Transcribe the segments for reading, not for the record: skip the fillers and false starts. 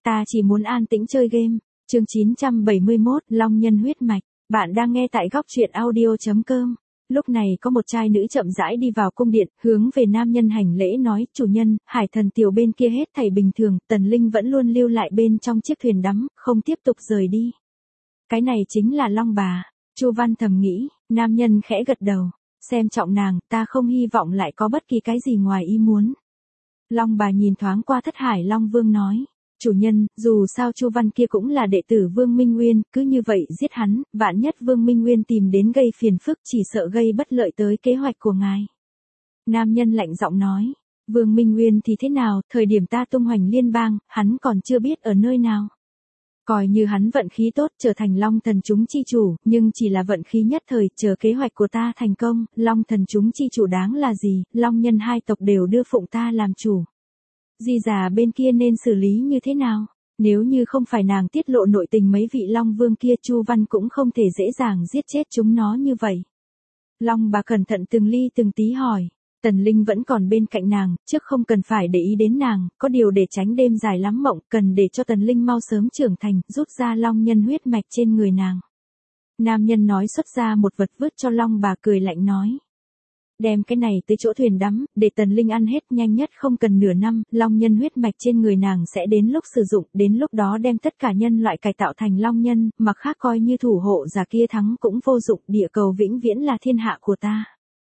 ta chỉ muốn an tĩnh chơi game. Chương 971, Long nhân huyết mạch. Bạn đang nghe tại góc truyện audio.com. Lúc này có một trai nữ chậm rãi đi vào cung điện, hướng về nam nhân hành lễ nói, chủ nhân, hải thần tiểu bên kia hết thảy bình thường, Tần Linh vẫn luôn lưu lại bên trong chiếc thuyền đắm, không tiếp tục rời đi. Cái này chính là Long bà. Chu Văn thầm nghĩ, nam nhân khẽ gật đầu, xem trọng nàng, ta không hy vọng lại có bất kỳ cái gì ngoài ý muốn. Long bà nhìn thoáng qua Thất Hải Long Vương nói, chủ nhân, dù sao Chu Văn kia cũng là đệ tử Vương Minh Nguyên, cứ như vậy giết hắn, vạn nhất Vương Minh Nguyên tìm đến gây phiền phức chỉ sợ gây bất lợi tới kế hoạch của ngài. Nam nhân lạnh giọng nói, Vương Minh Nguyên thì thế nào, thời điểm ta tung hoành liên bang, hắn còn chưa biết ở nơi nào. Coi như hắn vận khí tốt trở thành Long thần chúng chi chủ, nhưng chỉ là vận khí nhất thời, chờ kế hoạch của ta thành công, Long thần chúng chi chủ đáng là gì, Long nhân hai tộc đều đưa phụng ta làm chủ. Di già bên kia nên xử lý như thế nào? Nếu như không phải nàng tiết lộ nội tình mấy vị Long Vương kia, Chu Văn cũng không thể dễ dàng giết chết chúng nó như vậy. Long bà cẩn thận từng ly từng tí hỏi. Tần Linh vẫn còn bên cạnh nàng, trước không cần phải để ý đến nàng, có điều để tránh đêm dài lắm mộng, cần để cho Tần Linh mau sớm trưởng thành, rút ra Long nhân huyết mạch trên người nàng. Nam nhân nói xuất ra một vật vứt cho Long bà, cười lạnh nói. Đem cái này tới chỗ thuyền đắm, để Tần Linh ăn hết, nhanh nhất không cần nửa năm, Long nhân huyết mạch trên người nàng sẽ đến lúc sử dụng, đến lúc đó đem tất cả nhân loại cải tạo thành Long nhân, mặc khác coi như thủ hộ giả kia thắng cũng vô dụng, địa cầu vĩnh viễn là thiên hạ của ta.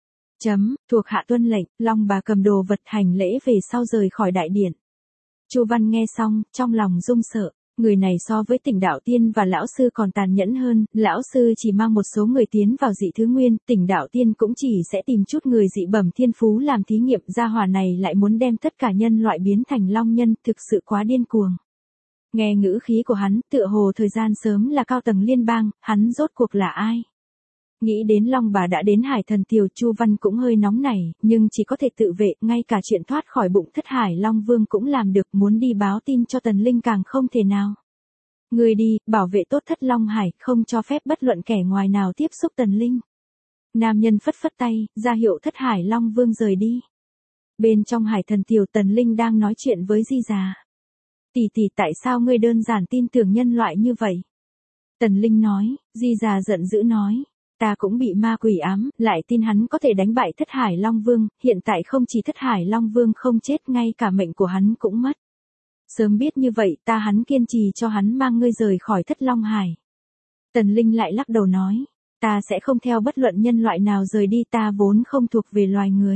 Thuộc hạ tuân lệnh, Long bà cầm đồ vật hành lễ về sau rời khỏi đại điện. Chu Văn nghe xong, trong lòng run sợ, người này so với Tỉnh Đạo Tiên và lão sư còn tàn nhẫn hơn, lão sư chỉ mang một số người tiến vào dị thứ nguyên, Tỉnh Đạo Tiên cũng chỉ sẽ tìm chút người dị bẩm thiên phú làm thí nghiệm, gia hỏa này lại muốn đem tất cả nhân loại biến thành Long nhân, thực sự quá điên cuồng. Nghe ngữ khí của hắn, tựa hồ thời gian sớm là cao tầng liên bang, hắn rốt cuộc là ai? Nghĩ đến Long bà đã đến Hải thần tiểu, Chu Văn cũng hơi nóng nảy, nhưng chỉ có thể tự vệ, ngay cả chuyện thoát khỏi bụng Thất Hải Long Vương cũng làm được, muốn đi báo tin cho Tần Linh càng không thể nào. Người đi, bảo vệ tốt Thất Long Hải, không cho phép bất luận kẻ ngoài nào tiếp xúc Tần Linh. Nam nhân phất phất tay, ra hiệu Thất Hải Long Vương rời đi. Bên trong Hải thần tiểu, Tần Linh đang nói chuyện với Di già. Tỷ tỷ, tại sao ngươi đơn giản tin tưởng nhân loại như vậy? Tần Linh nói. Di già giận dữ nói. Ta cũng bị ma quỷ ám, lại tin hắn có thể đánh bại Thất Hải Long Vương, hiện tại không chỉ Thất Hải Long Vương không chết, ngay cả mệnh của hắn cũng mất. Sớm biết như vậy, ta hắn kiên trì cho hắn mang ngươi rời khỏi Thất Long Hải. Tần Linh lại lắc đầu nói, ta sẽ không theo bất luận nhân loại nào rời đi, ta vốn không thuộc về loài người.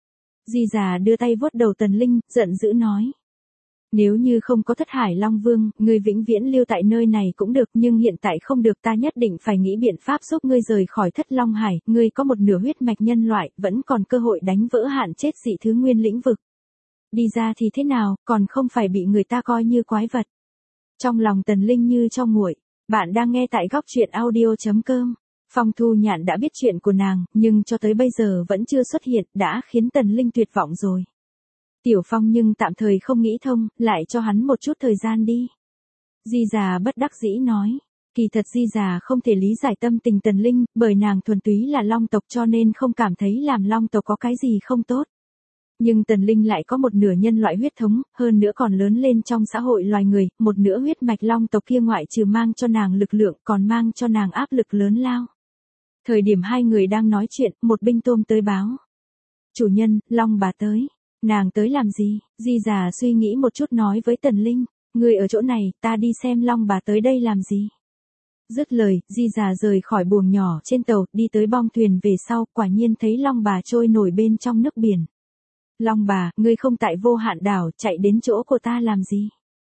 Di già đưa tay vuốt đầu Tần Linh, giận dữ nói. Nếu như không có Thất Hải Long Vương, ngươi vĩnh viễn lưu tại nơi này cũng được, nhưng hiện tại không được, ta nhất định phải nghĩ biện pháp giúp ngươi rời khỏi Thất Long Hải, ngươi có một nửa huyết mạch nhân loại, vẫn còn cơ hội đánh vỡ hạn chế dị thứ nguyên lĩnh vực. Đi ra thì thế nào, còn không phải bị người ta coi như quái vật. Trong lòng Tần Linh như trong nguội, bạn đang nghe tại góc truyện audio.com. Phong Thu Nhạn đã biết chuyện của nàng, nhưng cho tới bây giờ vẫn chưa xuất hiện, đã khiến Tần Linh tuyệt vọng rồi. Tiểu Phong nhưng tạm thời không nghĩ thông, lại cho hắn một chút thời gian đi. Di già bất đắc dĩ nói. Kỳ thật Di già không thể lý giải tâm tình Tần Linh, bởi nàng thuần túy là Long tộc cho nên không cảm thấy làm Long tộc có cái gì không tốt. Nhưng Tần Linh lại có một nửa nhân loại huyết thống, hơn nữa còn lớn lên trong xã hội loài người, một nửa huyết mạch Long tộc kia ngoại trừ mang cho nàng lực lượng, còn mang cho nàng áp lực lớn lao. Thời điểm hai người đang nói chuyện, một binh tôm tới báo. Chủ nhân, Long bà tới. Nàng tới làm gì? Di già suy nghĩ một chút nói với Tần Linh, ngươi ở chỗ này, ta đi xem Long bà tới đây làm gì. Dứt lời, Di già rời khỏi buồng nhỏ trên tàu, đi tới bong thuyền về sau, quả nhiên thấy Long bà trôi nổi bên trong nước biển. Long bà, ngươi không tại Vô Hạn đảo, chạy đến chỗ của ta làm gì?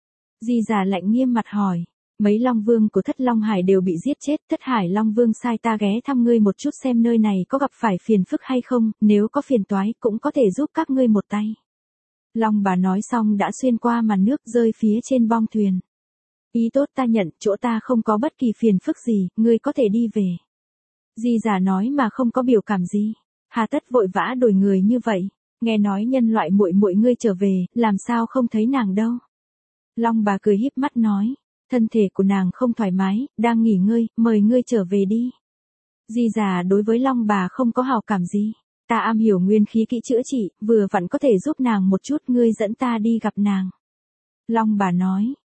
Di già lạnh nghiêm mặt hỏi. Mấy Long Vương của Thất Long Hải đều bị giết chết, Thất Hải Long Vương sai ta ghé thăm ngươi một chút xem nơi này có gặp phải phiền phức hay không, nếu có phiền toái cũng có thể giúp các ngươi một tay. Long bà nói xong đã xuyên qua màn nước rơi phía trên bong thuyền. Ý tốt ta nhận, chỗ ta không có bất kỳ phiền phức gì, ngươi có thể đi về. Di già nói mà không có biểu cảm gì. Hà tất vội vã đổi người như vậy, nghe nói nhân loại muội muội ngươi trở về, làm sao không thấy nàng đâu. Long bà cười híp mắt nói. Thân thể của nàng không thoải mái, đang nghỉ ngơi, mời ngươi trở về đi. Di già đối với Long bà không có hảo cảm gì. Ta am hiểu nguyên khí kỹ chữa trị, vừa vặn có thể giúp nàng một chút, ngươi dẫn ta đi gặp nàng. Long bà nói,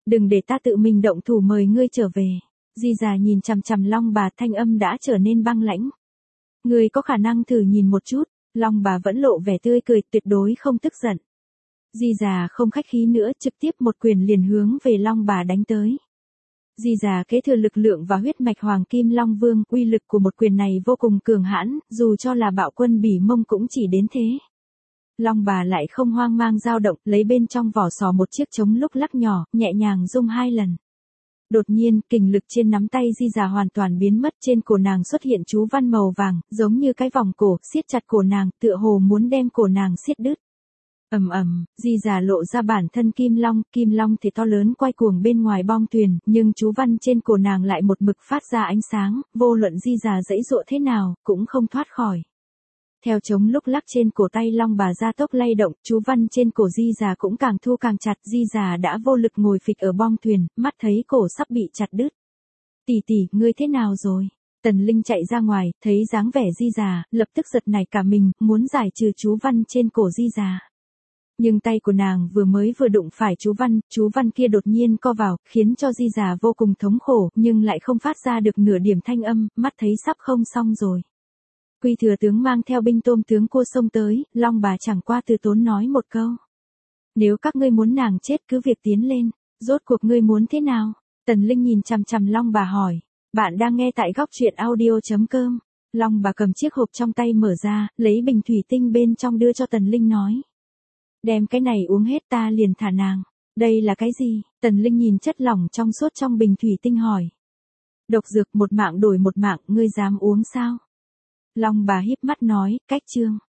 đừng để ta tự mình động thủ mời ngươi trở về. Di già nhìn chằm chằm Long bà, thanh âm đã trở nên băng lãnh. Ngươi có khả năng thử nhìn một chút. Long bà vẫn lộ vẻ tươi cười, tuyệt đối không tức giận. Di già không khách khí nữa, trực tiếp một quyền liền hướng về Long bà đánh tới. Di già kế thừa lực lượng và huyết mạch Hoàng Kim Long Vương, uy lực của một quyền này vô cùng cường hãn, dù cho là bạo quân Bỉ Mông cũng chỉ đến thế. Long bà lại không hoang mang dao động, lấy bên trong vỏ sò một chiếc trống lúc lắc nhỏ, nhẹ nhàng rung 2 lần. Đột nhiên, kình lực trên nắm tay Di già hoàn toàn biến mất, trên cổ nàng xuất hiện chú văn màu vàng, giống như cái vòng cổ, siết chặt cổ nàng, tựa hồ muốn đem cổ nàng siết đứt. Ầm ầm, Di già lộ ra bản thân kim long thì to lớn quay cuồng bên ngoài bong thuyền, nhưng chú văn trên cổ nàng lại một mực phát ra ánh sáng, vô luận Di già giãy giụa thế nào, cũng không thoát khỏi. Theo trống lúc lắc trên cổ tay Long bà gia tốc lay động, chú văn trên cổ Di già cũng càng thu càng chặt, Di già đã vô lực ngồi phịch ở bong thuyền, mắt thấy cổ sắp bị chặt đứt. Tỷ tỷ, ngươi thế nào rồi? Tần Linh chạy ra ngoài, thấy dáng vẻ Di già, lập tức giật nảy cả mình, muốn giải trừ chú văn trên cổ Di già. Nhưng tay của nàng vừa đụng phải chú văn kia đột nhiên co vào, khiến cho Di già vô cùng thống khổ, nhưng lại không phát ra được nửa điểm thanh âm, mắt thấy sắp không xong rồi. Quy thừa tướng mang theo binh tôm tướng cua xông tới, Long bà chẳng qua từ tốn nói một câu. Nếu các ngươi muốn nàng chết cứ việc tiến lên, rốt cuộc ngươi muốn thế nào? Tần Linh nhìn chằm chằm Long bà hỏi. Bạn đang nghe tại góc truyện audio.com. Long bà cầm chiếc hộp trong tay mở ra, lấy bình thủy tinh bên trong đưa cho Tần Linh nói. Đem cái này uống hết ta liền thả nàng. Đây là cái gì? Tần Linh nhìn chất lỏng trong suốt trong bình thủy tinh hỏi. Độc dược, một mạng đổi một mạng, ngươi dám uống sao? Long bà híp mắt nói, cách chương.